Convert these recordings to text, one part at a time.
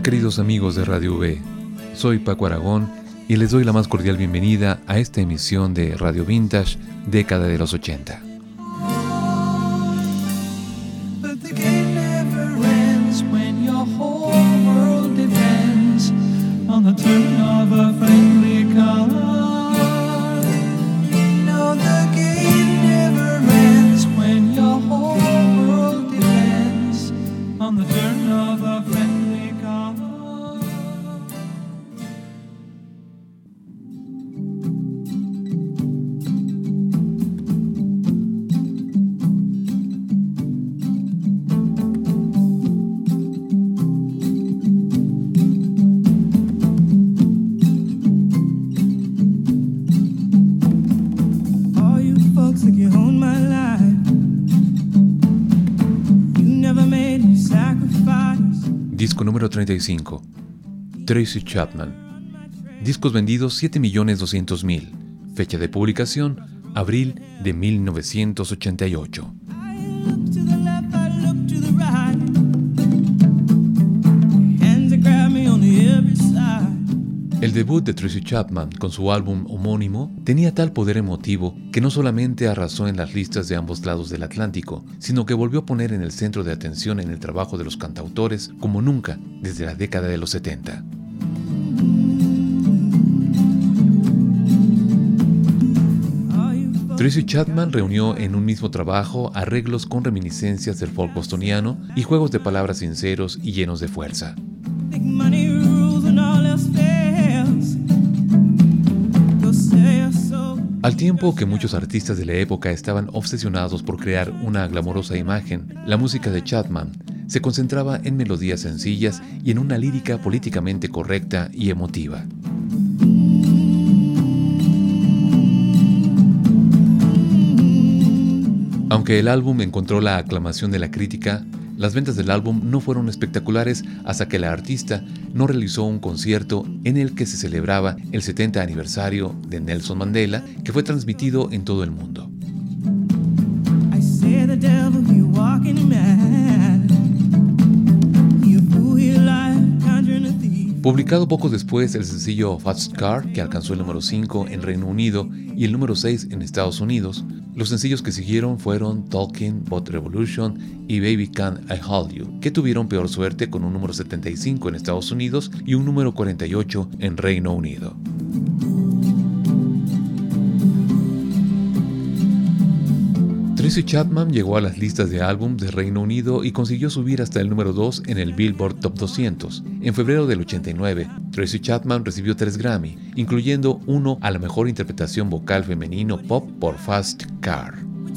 queridos amigos de Radio V, soy Paco Aragón y les doy la más cordial bienvenida a esta emisión de Radio Vintage, década de los 80. Disco número 35, Tracy Chapman. Discos vendidos 7.200.000. Fecha de publicación, abril de 1988. El debut de Tracy Chapman con su álbum homónimo tenía tal poder emotivo que no solamente arrasó en las listas de ambos lados del Atlántico, sino que volvió a poner en el centro de atención en el trabajo de los cantautores como nunca desde la década de los 70. Tracy Chapman reunió en un mismo trabajo arreglos con reminiscencias del folk bostoniano y juegos de palabras sinceros y llenos de fuerza. Al tiempo que muchos artistas de la época estaban obsesionados por crear una glamorosa imagen, la música de Chapman se concentraba en melodías sencillas y en una lírica políticamente correcta y emotiva. Aunque el álbum encontró la aclamación de la crítica, las ventas del álbum no fueron espectaculares hasta que la artista no realizó un concierto en el que se celebraba el 70 aniversario de Nelson Mandela, que fue transmitido en todo el mundo. Publicado poco después el sencillo Fast Car, que alcanzó el número 5 en Reino Unido y el número 6 en Estados Unidos, los sencillos que siguieron fueron Talking, Bot Revolution y Baby Can I Hold You, que tuvieron peor suerte con un número 75 en Estados Unidos y un número 48 en Reino Unido. Tracy Chapman llegó a las listas de álbum de Reino Unido y consiguió subir hasta el número 2 en el Billboard Top 200. En febrero del 89, Tracy Chapman recibió 3 Grammy, incluyendo uno a la mejor interpretación vocal femenino pop por Fast Car.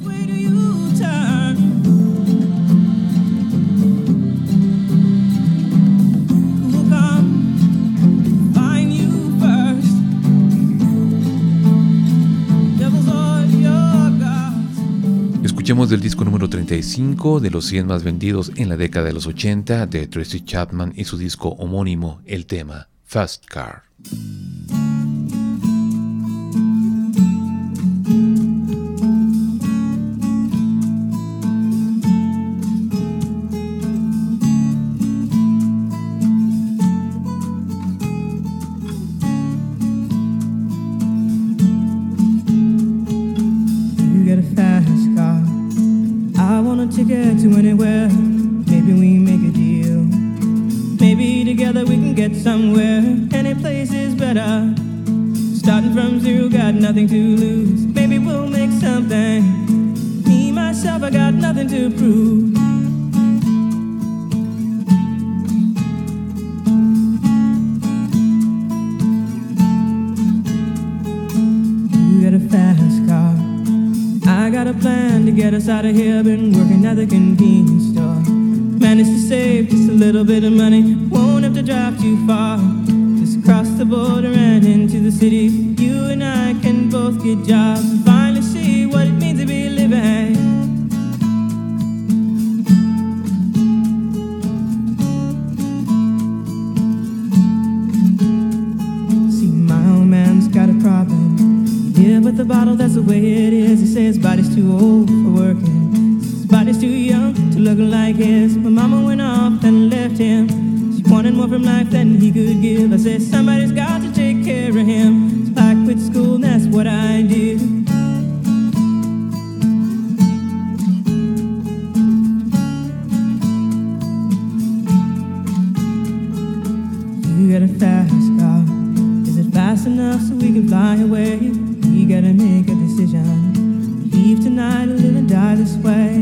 Escuchemos del disco número 35 de los 100 más vendidos en la década de los 80 de Tracy Chapman y su disco homónimo, el tema Fast Car. Ticket to anywhere, maybe we make a deal. Maybe together we can get somewhere. Any place is better. Starting from zero, got nothing to lose. Maybe we'll make something. Me, myself, I got nothing to prove. You got a fast car, I got a plan to get us out of here. Been working at the convenience store. Managed to save just a little bit of money. Won't have to drive too far. Just cross the border and into the city. You and I can both get jobs. Finally see what it means to be living. See, my old man's got a problem. Yeah, but the bottle, that's the way it is. He says his body's too old for working. His body's too young to look like his. My mama went off and left him. She wanted wanted more from life than he could give. I said, somebody's got to take care of him. So I quit school and that's what I did. You got a fast car. Is it fast enough so we can fly away? We gotta make a decision. Leave tonight or live and die this way.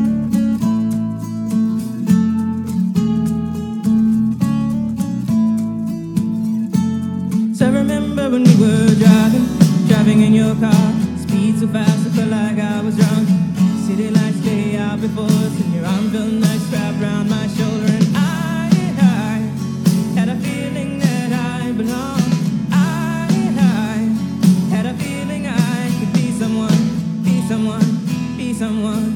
So I remember when we were driving in your car. Speed so fast I felt like I was drunk. City lights lay out before us, and your arm felt nice wrapped around my shoulder. And I had a feeling that I belonged. I had a feeling I could be someone, be someone, be someone.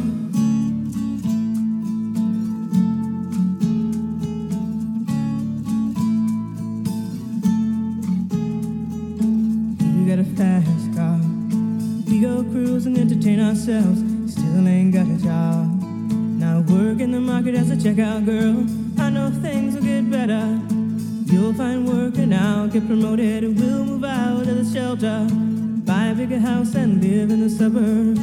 You got a fast car. We go cruise and entertain ourselves. Still ain't got a job. Now work in the market as a checkout girl. I know things will get better. You'll find work and I'll get promoted. And we'll move out of the shelter, buy a bigger house and live in the suburbs.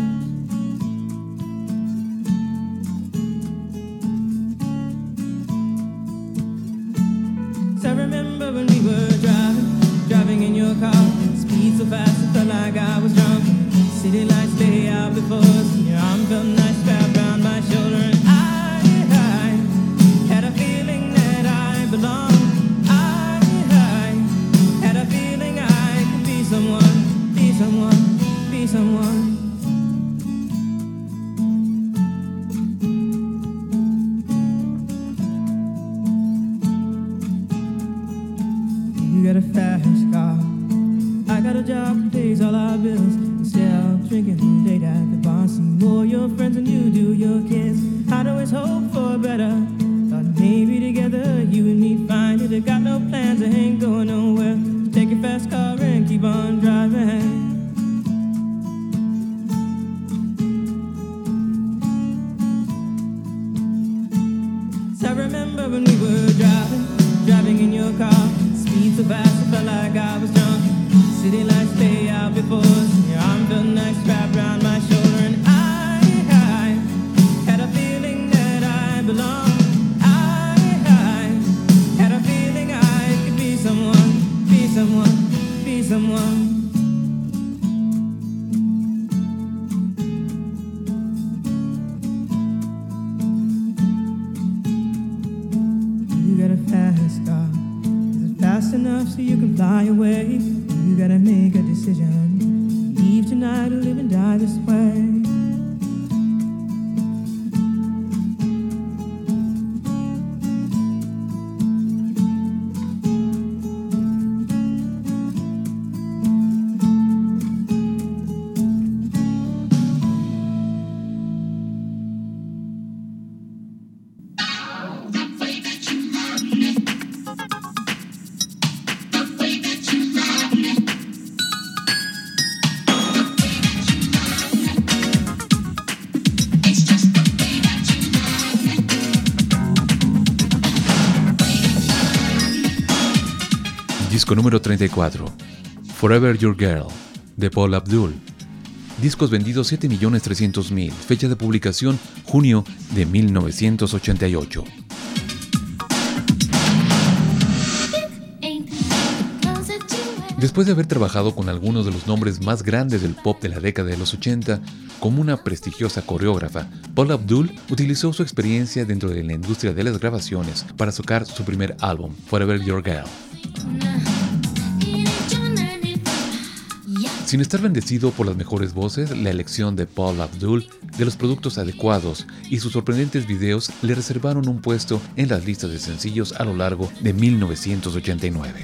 So I remember when we were driving in your car. Speed so fast I felt like I was drunk. City lights lay out before us, and your arm felt nice wrapped around my shoulder. And I had a feeling that I belonged. I had a feeling I could be someone, be someone, be someone. You got a fast car. I got a job that pays all our bills. Instead of drinking late at the bar, some more your friends than you do your kids. I'd always hope for better. Thought maybe together you and me find it. I got no plans, I ain't going nowhere. So take your fast car and keep on driving. So I remember when we were driving in your car. Speed so fast I felt like I was drunk. City lights lay out before us, and your arm felt nice wrapped around my shoulder. And I had a feeling that I belonged. I had a feeling I could be someone, be someone, be someone. You got a fast car. Is it fast enough so you can fly away? You gotta make a decision. Leave tonight or live and die this way. Disco número 34, Forever Your Girl, de Paula Abdul. Discos vendidos 7.300.000, fecha de publicación junio de 1988. Después de haber trabajado con algunos de los nombres más grandes del pop de la década de los 80, como una prestigiosa coreógrafa, Paula Abdul utilizó su experiencia dentro de la industria de las grabaciones para sacar su primer álbum, Forever Your Girl. Sin estar bendecido por las mejores voces, la elección de Paula Abdul de los productos adecuados y sus sorprendentes videos le reservaron un puesto en las listas de sencillos a lo largo de 1989.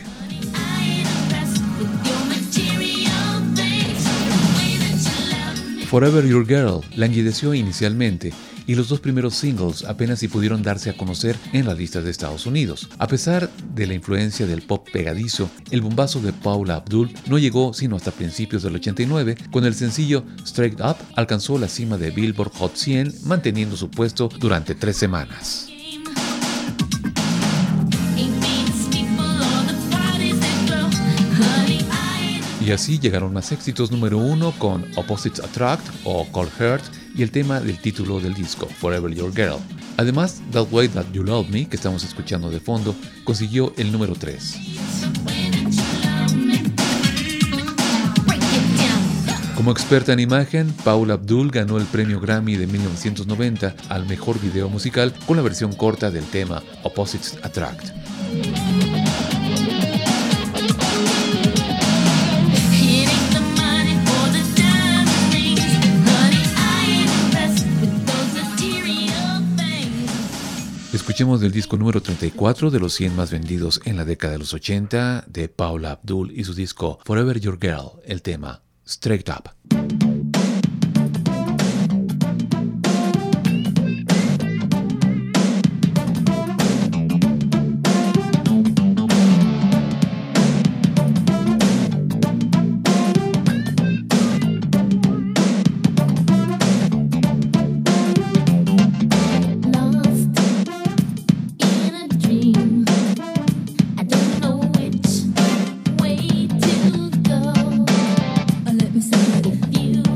Forever Your Girl languideció inicialmente y los dos primeros singles apenas si pudieron darse a conocer en las listas de Estados Unidos. A pesar de la influencia del pop pegadizo, el bombazo de Paula Abdul no llegó sino hasta principios del 89, cuando el sencillo Straight Up alcanzó la cima de Billboard Hot 100, manteniendo su puesto durante 3 semanas. Y así llegaron más éxitos. Número 1 con Opposites Attract o Cold Heart y el tema del título del disco, Forever Your Girl. Además, That Way That You Love Me, que estamos escuchando de fondo, consiguió el número 3. Como experta en imagen, Paula Abdul ganó el premio Grammy de 1990 al mejor video musical con la versión corta del tema Opposites Attract. Escuchemos del disco número 34 de los 100 más vendidos en la década de los 80 de Paula Abdul y su disco Forever Your Girl, el tema Straight Up. You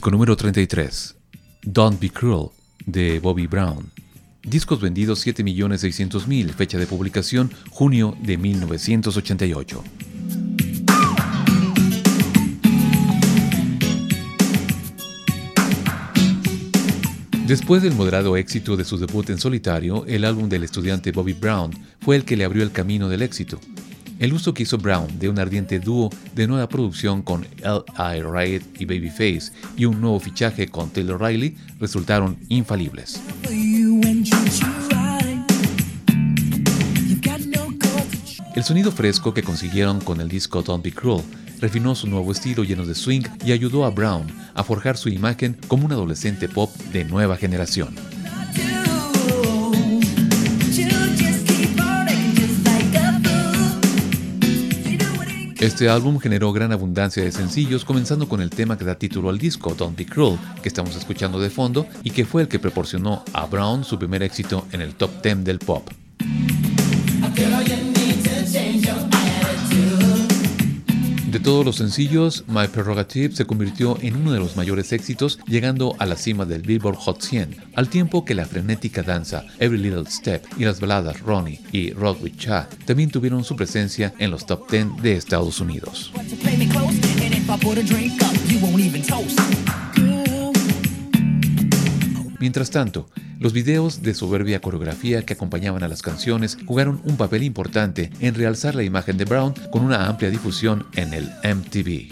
Disco número 33, Don't Be Cruel, de Bobby Brown. Discos vendidos 7.600.000, fecha de publicación junio de 1988. Después del moderado éxito de su debut en solitario, el álbum del estudiante Bobby Brown fue el que le abrió el camino del éxito. El uso que hizo Brown de un ardiente dúo de nueva producción con L.I. Riot y Babyface y un nuevo fichaje con Taylor Riley resultaron infalibles. El sonido fresco que consiguieron con el disco Don't Be Cruel refinó su nuevo estilo lleno de swing y ayudó a Brown a forjar su imagen como un adolescente pop de nueva generación. Este álbum generó gran abundancia de sencillos, comenzando con el tema que da título al disco, Don't Be Cruel, que estamos escuchando de fondo y que fue el que proporcionó a Brown su primer éxito en el top 10 del pop. De todos los sencillos, My Prerogative se convirtió en uno de los mayores éxitos, llegando a la cima del Billboard Hot 100, al tiempo que la frenética danza Every Little Step y las baladas Ronnie y Rock With Chad también tuvieron su presencia en los top 10 de Estados Unidos. Mientras tanto, los videos de soberbia coreografía que acompañaban a las canciones jugaron un papel importante en realzar la imagen de Brown con una amplia difusión en el MTV.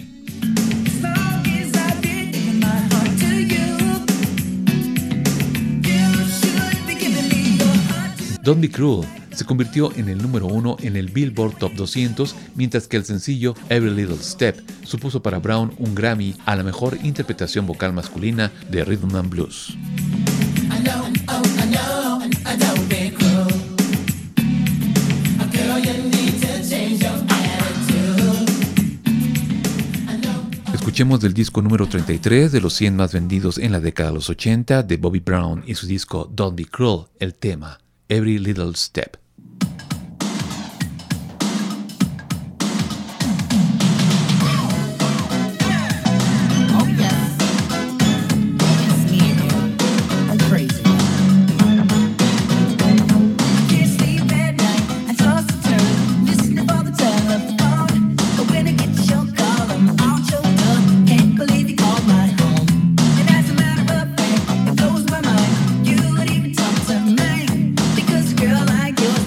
Don't Be Cruel se convirtió en el número 1 en el Billboard Top 200, mientras que el sencillo Every Little Step supuso para Brown un Grammy a la mejor interpretación vocal masculina de Rhythm and Blues. Escuchemos del disco número 33 de los 100 más vendidos en la década de los 80 de Bobby Brown y su disco Don't Be Cruel, el tema Every Little Step. Like you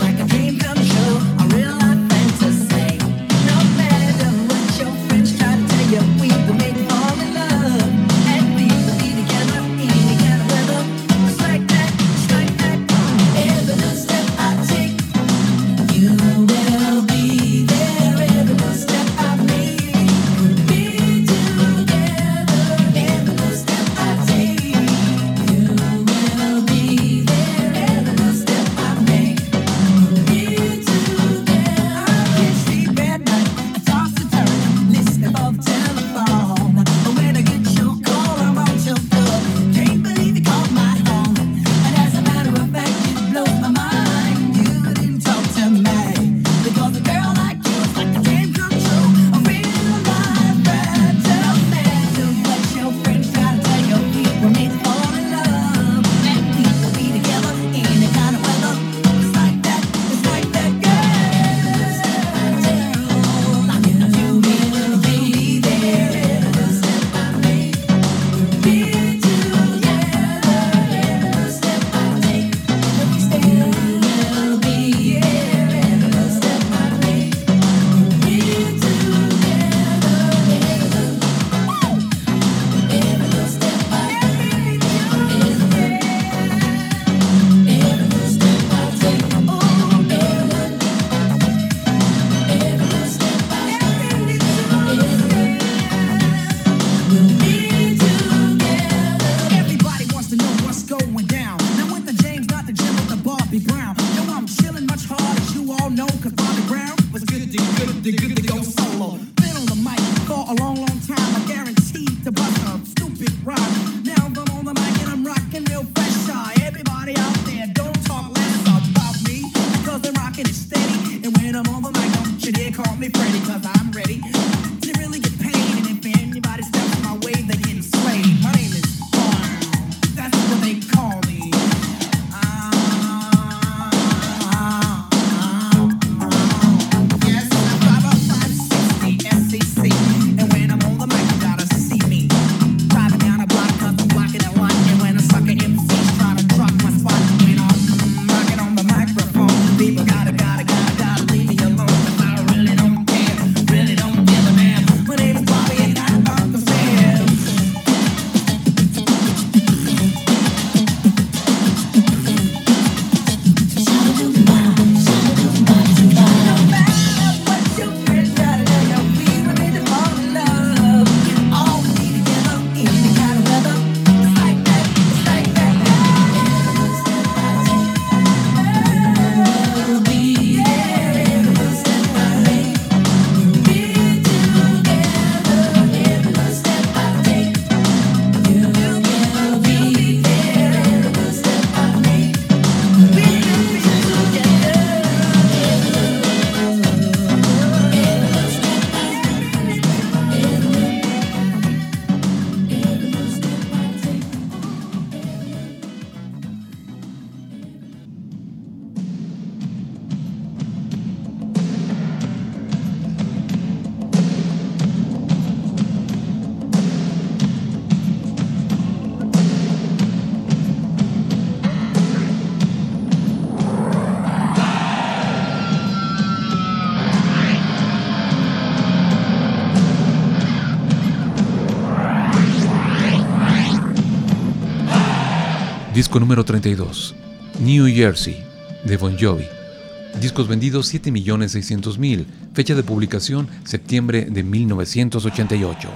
Disco número 32, New Jersey, de Bon Jovi. Discos vendidos 7.600.000, fecha de publicación septiembre de 1988.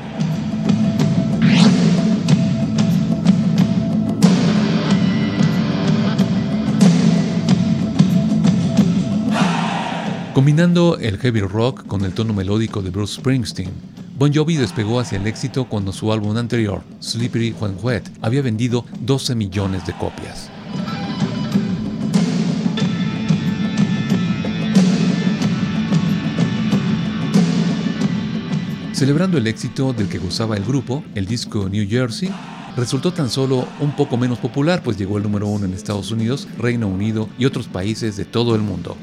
Combinando el heavy rock con el tono melódico de Bruce Springsteen, Bon Jovi despegó hacia el éxito cuando su álbum anterior, Slippery When Wet, había vendido 12 millones de copias. Celebrando el éxito del que gozaba el grupo, el disco New Jersey resultó tan solo un poco menos popular, pues llegó al número 1 en Estados Unidos, Reino Unido y otros países de todo el mundo.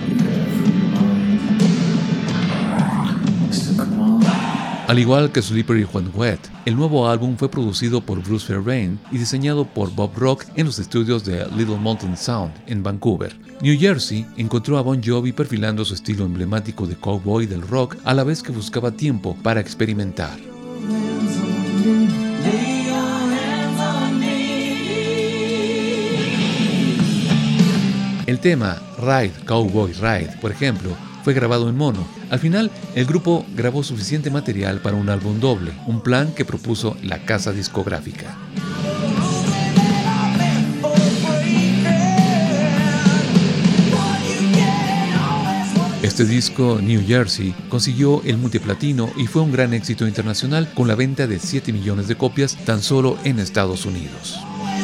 Al igual que Slippery When Wet, el nuevo álbum fue producido por Bruce Fairbairn y diseñado por Bob Rock en los estudios de Little Mountain Sound en Vancouver. New Jersey encontró a Bon Jovi perfilando su estilo emblemático de cowboy del rock a la vez que buscaba tiempo para experimentar. El tema Ride, Cowboy Ride, por ejemplo, fue grabado en mono. Al final, el grupo grabó suficiente material para un álbum doble, un plan que propuso la casa discográfica. Este disco, New Jersey, consiguió el multiplatino y fue un gran éxito internacional con la venta de 7 millones de copias tan solo en Estados Unidos.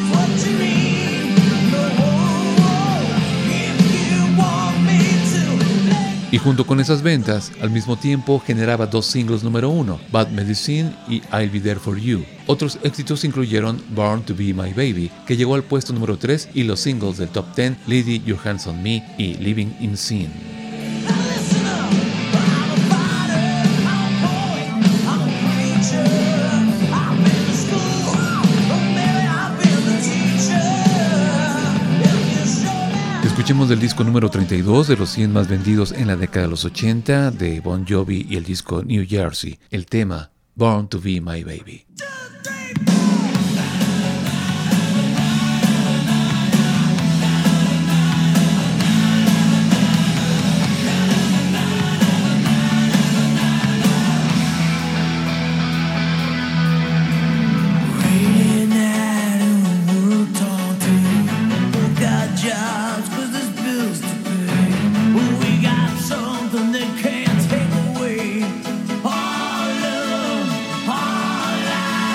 Y junto con esas ventas, al mismo tiempo generaba 2 singles número 1, Bad Medicine y I'll Be There For You. Otros éxitos incluyeron Born To Be My Baby, que llegó al puesto número 3, y los singles del top 10, Lady Your Hands On Me y Living In Sin. Escuchemos del disco número 32 de los 100 más vendidos en la década de los 80 de Bon Jovi y el disco New Jersey, el tema Born to Be My Baby. Can't take away all love, all life.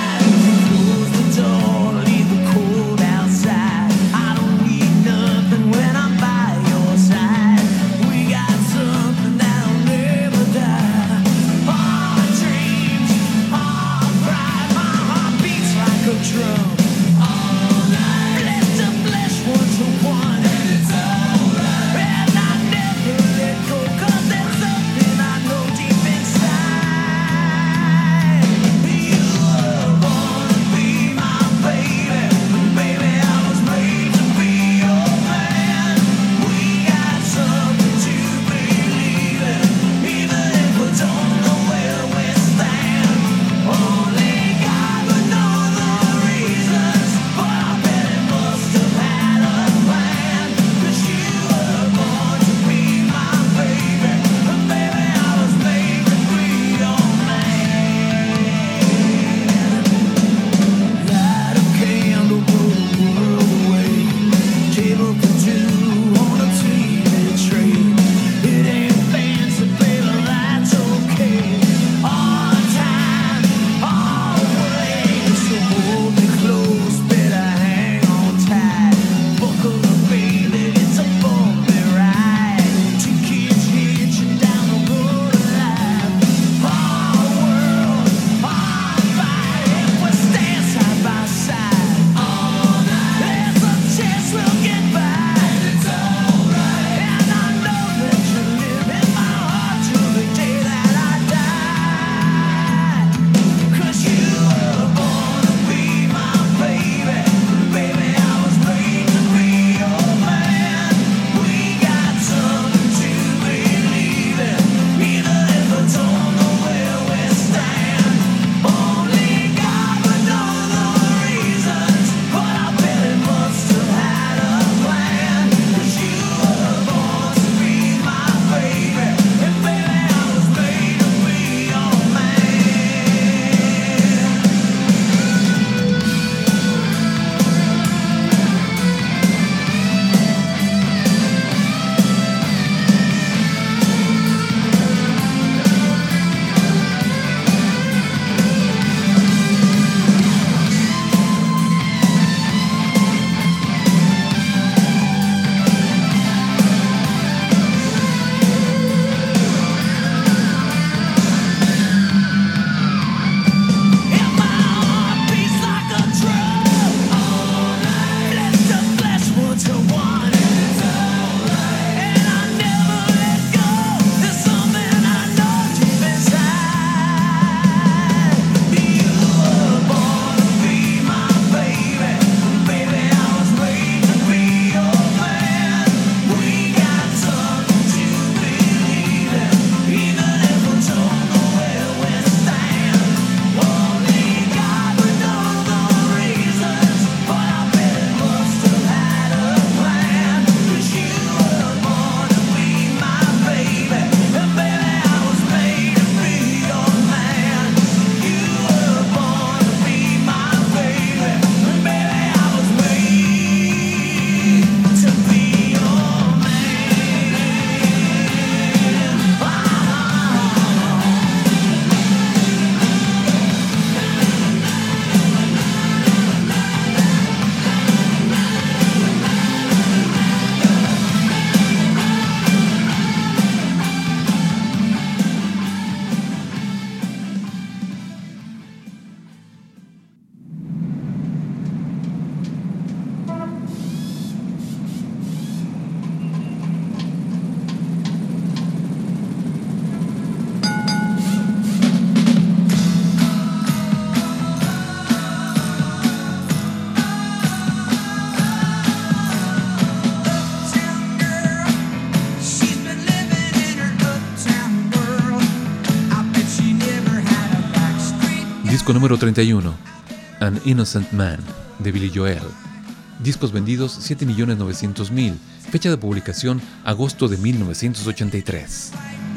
Disco número 31, An Innocent Man, de Billy Joel. Discos vendidos 7.900.000, fecha de publicación agosto de 1983.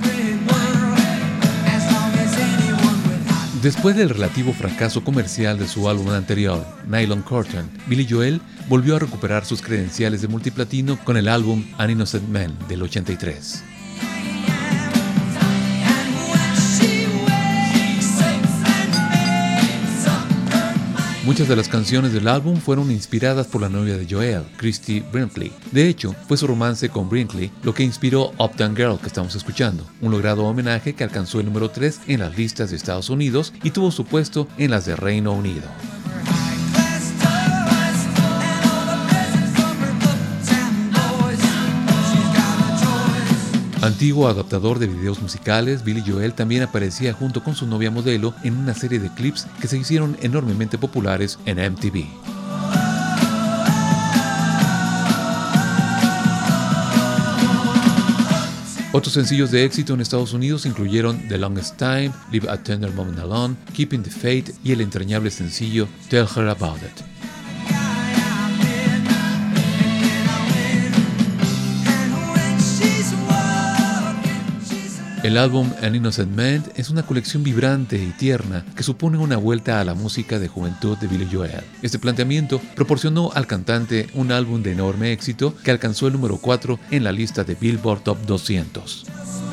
Después del relativo fracaso comercial de su álbum anterior, Nylon Curtain, Billy Joel volvió a recuperar sus credenciales de multiplatino con el álbum An Innocent Man del 83. Muchas de las canciones del álbum fueron inspiradas por la novia de Joel, Christy Brinkley. De hecho, fue su romance con Brinkley lo que inspiró Uptown Girl, que estamos escuchando, un logrado homenaje que alcanzó el número 3 en las listas de Estados Unidos y tuvo su puesto en las de Reino Unido. Antiguo adaptador de videos musicales, Billy Joel también aparecía junto con su novia modelo en una serie de clips que se hicieron enormemente populares en MTV. Otros sencillos de éxito en Estados Unidos incluyeron The Longest Time, Leave a Tender Moment Alone, Keeping the Faith y el entrañable sencillo Tell Her About It. El álbum An Innocent Man es una colección vibrante y tierna que supone una vuelta a la música de juventud de Billy Joel. Este planteamiento proporcionó al cantante un álbum de enorme éxito que alcanzó el número 4 en la lista de Billboard Top 200.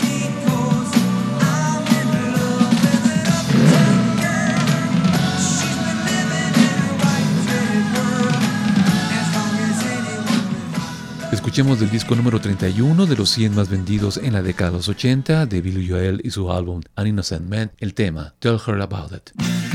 Escuchemos del disco número 31 de los 100 más vendidos en la década de los 80 de Billy Joel y su álbum An Innocent Man, el tema Tell Her About It.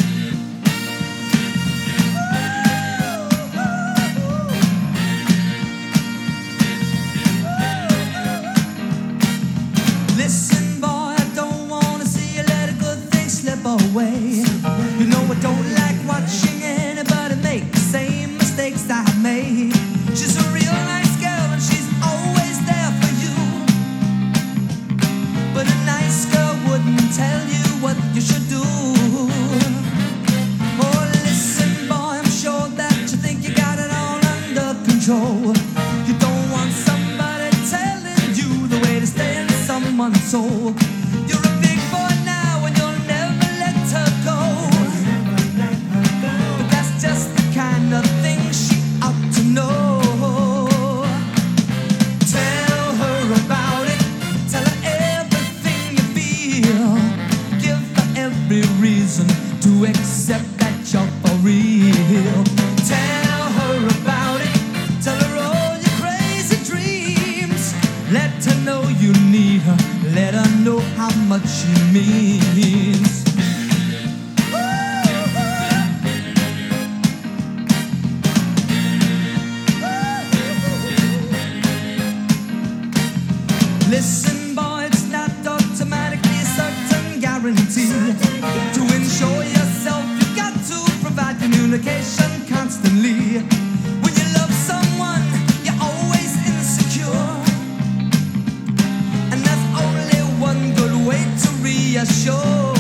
Listen, boy, I don't wanna see you let a good thing slip away. You know I don't like watching anybody make the same mistakes I made. She's a real nice girl and she's always there for you. But a nice girl wouldn't tell you what you should do. Oh, listen, boy, I'm sure that you think you got it all under control. You don't want somebody telling you the way to stay in someone's soul. You're a big boy now and you'll never let her go. But that's just the kind of thing she ought to know. To accept that you're for real. Tell her about it. Tell her all your crazy dreams. Let her know you need her. Let her know how much she means. Listen, boy, it's not automatically a certain guarantee. To ensure yourself, you've got to provide communication constantly. When you love someone, you're always insecure. And there's only one good way to reassure.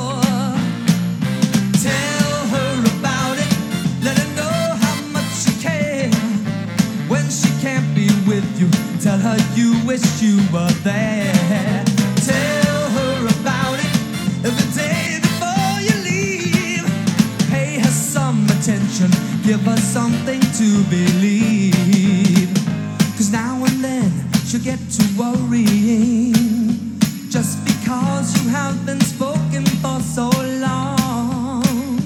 Tell her about it. Let her know how much you care. When she can't be with you, tell her you wish you were there. Tell her about it. Every day before you leave, pay her some attention. Give her something to believe. 'Cause now and then she'll get to worrying. Just because you have been spoken for so long.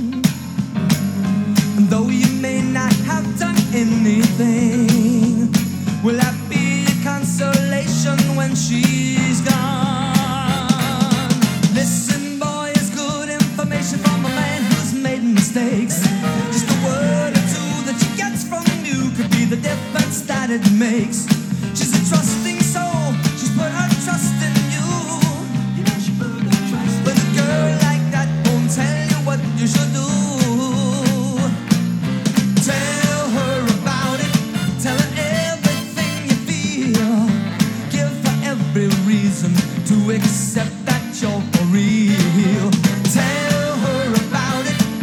And though you may not have done anything, will that be a consolation when she's gone? Listen, boy, it's good information from a man who's made mistakes. Just a word or two that she gets from you could be the difference that it makes. She's a trusting soul, she's put her trust in you. But a girl like that won't tell you what you should do. Tell her about it, tell her everything you feel. Give her every reason to accept that you're for real. Tell her about it,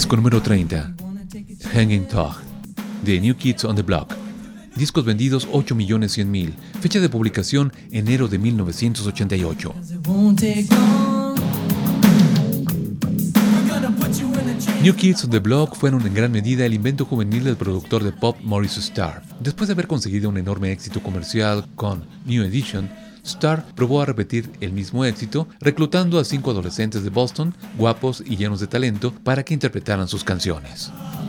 Disco número 30, Hanging Dog, de New Kids on the Block. Discos vendidos 8.100.000. Fecha de publicación enero de 1988. New Kids on the Block fueron en gran medida el invento juvenil del productor de pop Maurice Starr. Después de haber conseguido un enorme éxito comercial con New Edition, Starr probó a repetir el mismo éxito, reclutando a 5 adolescentes de Boston, guapos y llenos de talento, para que interpretaran sus canciones.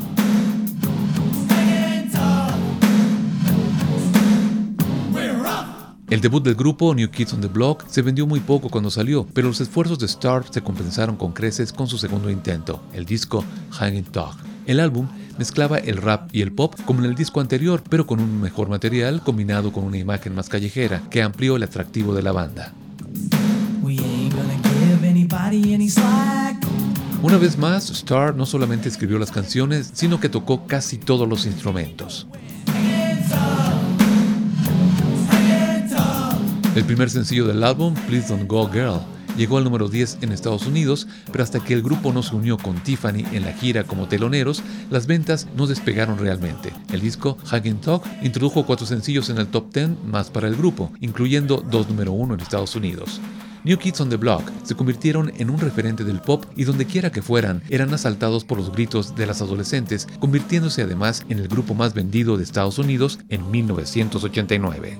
El debut del grupo, New Kids on the Block, se vendió muy poco cuando salió, pero los esfuerzos de Starr se compensaron con creces con su segundo intento, el disco Hanging Dog. El álbum mezclaba el rap y el pop como en el disco anterior, pero con un mejor material combinado con una imagen más callejera que amplió el atractivo de la banda. Una vez más, Starr no solamente escribió las canciones, sino que tocó casi todos los instrumentos. El primer sencillo del álbum, Please Don't Go Girl, llegó al número 10 en Estados Unidos, pero hasta que el grupo no se unió con Tiffany en la gira como teloneros, las ventas no despegaron realmente. El disco Hanging Dog introdujo 4 sencillos en el top 10 más para el grupo, incluyendo 2 número 1 en Estados Unidos. New Kids on the Block se convirtieron en un referente del pop y donde quiera que fueran, eran asaltados por los gritos de las adolescentes, convirtiéndose además en el grupo más vendido de Estados Unidos en 1989.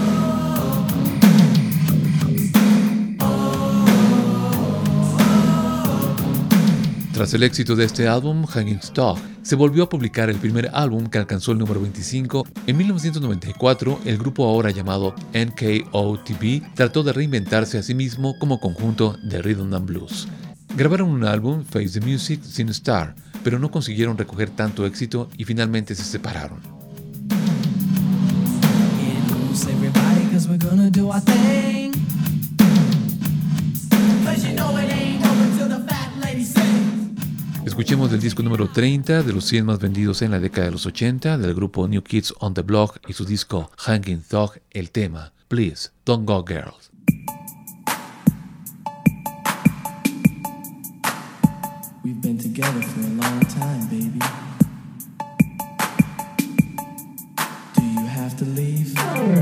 Tras el éxito de este álbum, Hanging Dog, se volvió a publicar el primer álbum que alcanzó el número 25. En 1994, el grupo ahora llamado NKOTB trató de reinventarse a sí mismo como conjunto de Rhythm and Blues. Grabaron un álbum, Face the Music, sin Starr, pero no consiguieron recoger tanto éxito y finalmente se separaron. Escuchemos del disco número 30 de los 100 más vendidos en la década de los 80 del grupo New Kids on the Block y su disco Hanging Dog, el tema Please Don't Go Girl. We've been together for a long time, baby. Do you have to leave?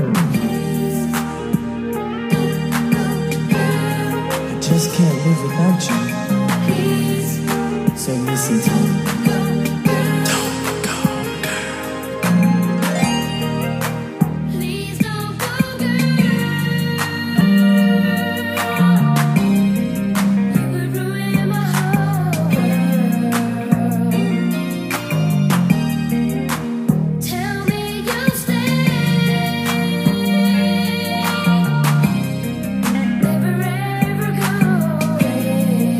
I just can't live without you. So listen to me. Don't go, girl. Please don't go, girl. You would ruin my whole world. Tell me you'll stay. Never ever go away.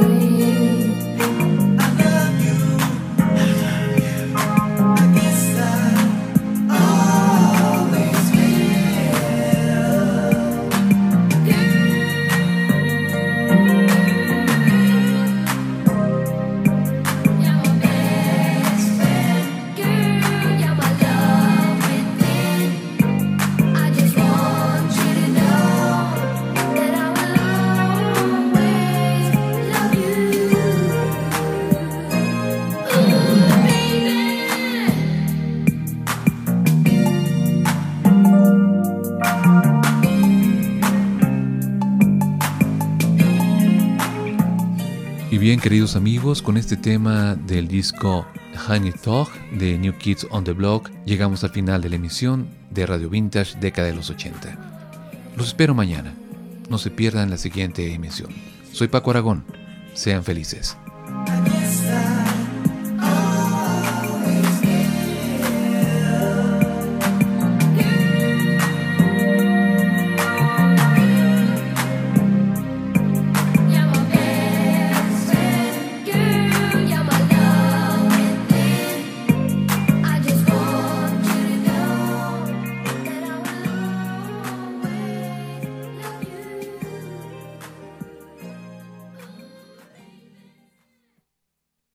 Bien, queridos amigos, con este tema del disco Hanging Dog de New Kids on the Block llegamos al final de la emisión de Radio Vintage década de los 80. Los espero mañana. No se pierdan la siguiente emisión. Soy Paco Aragón. Sean felices.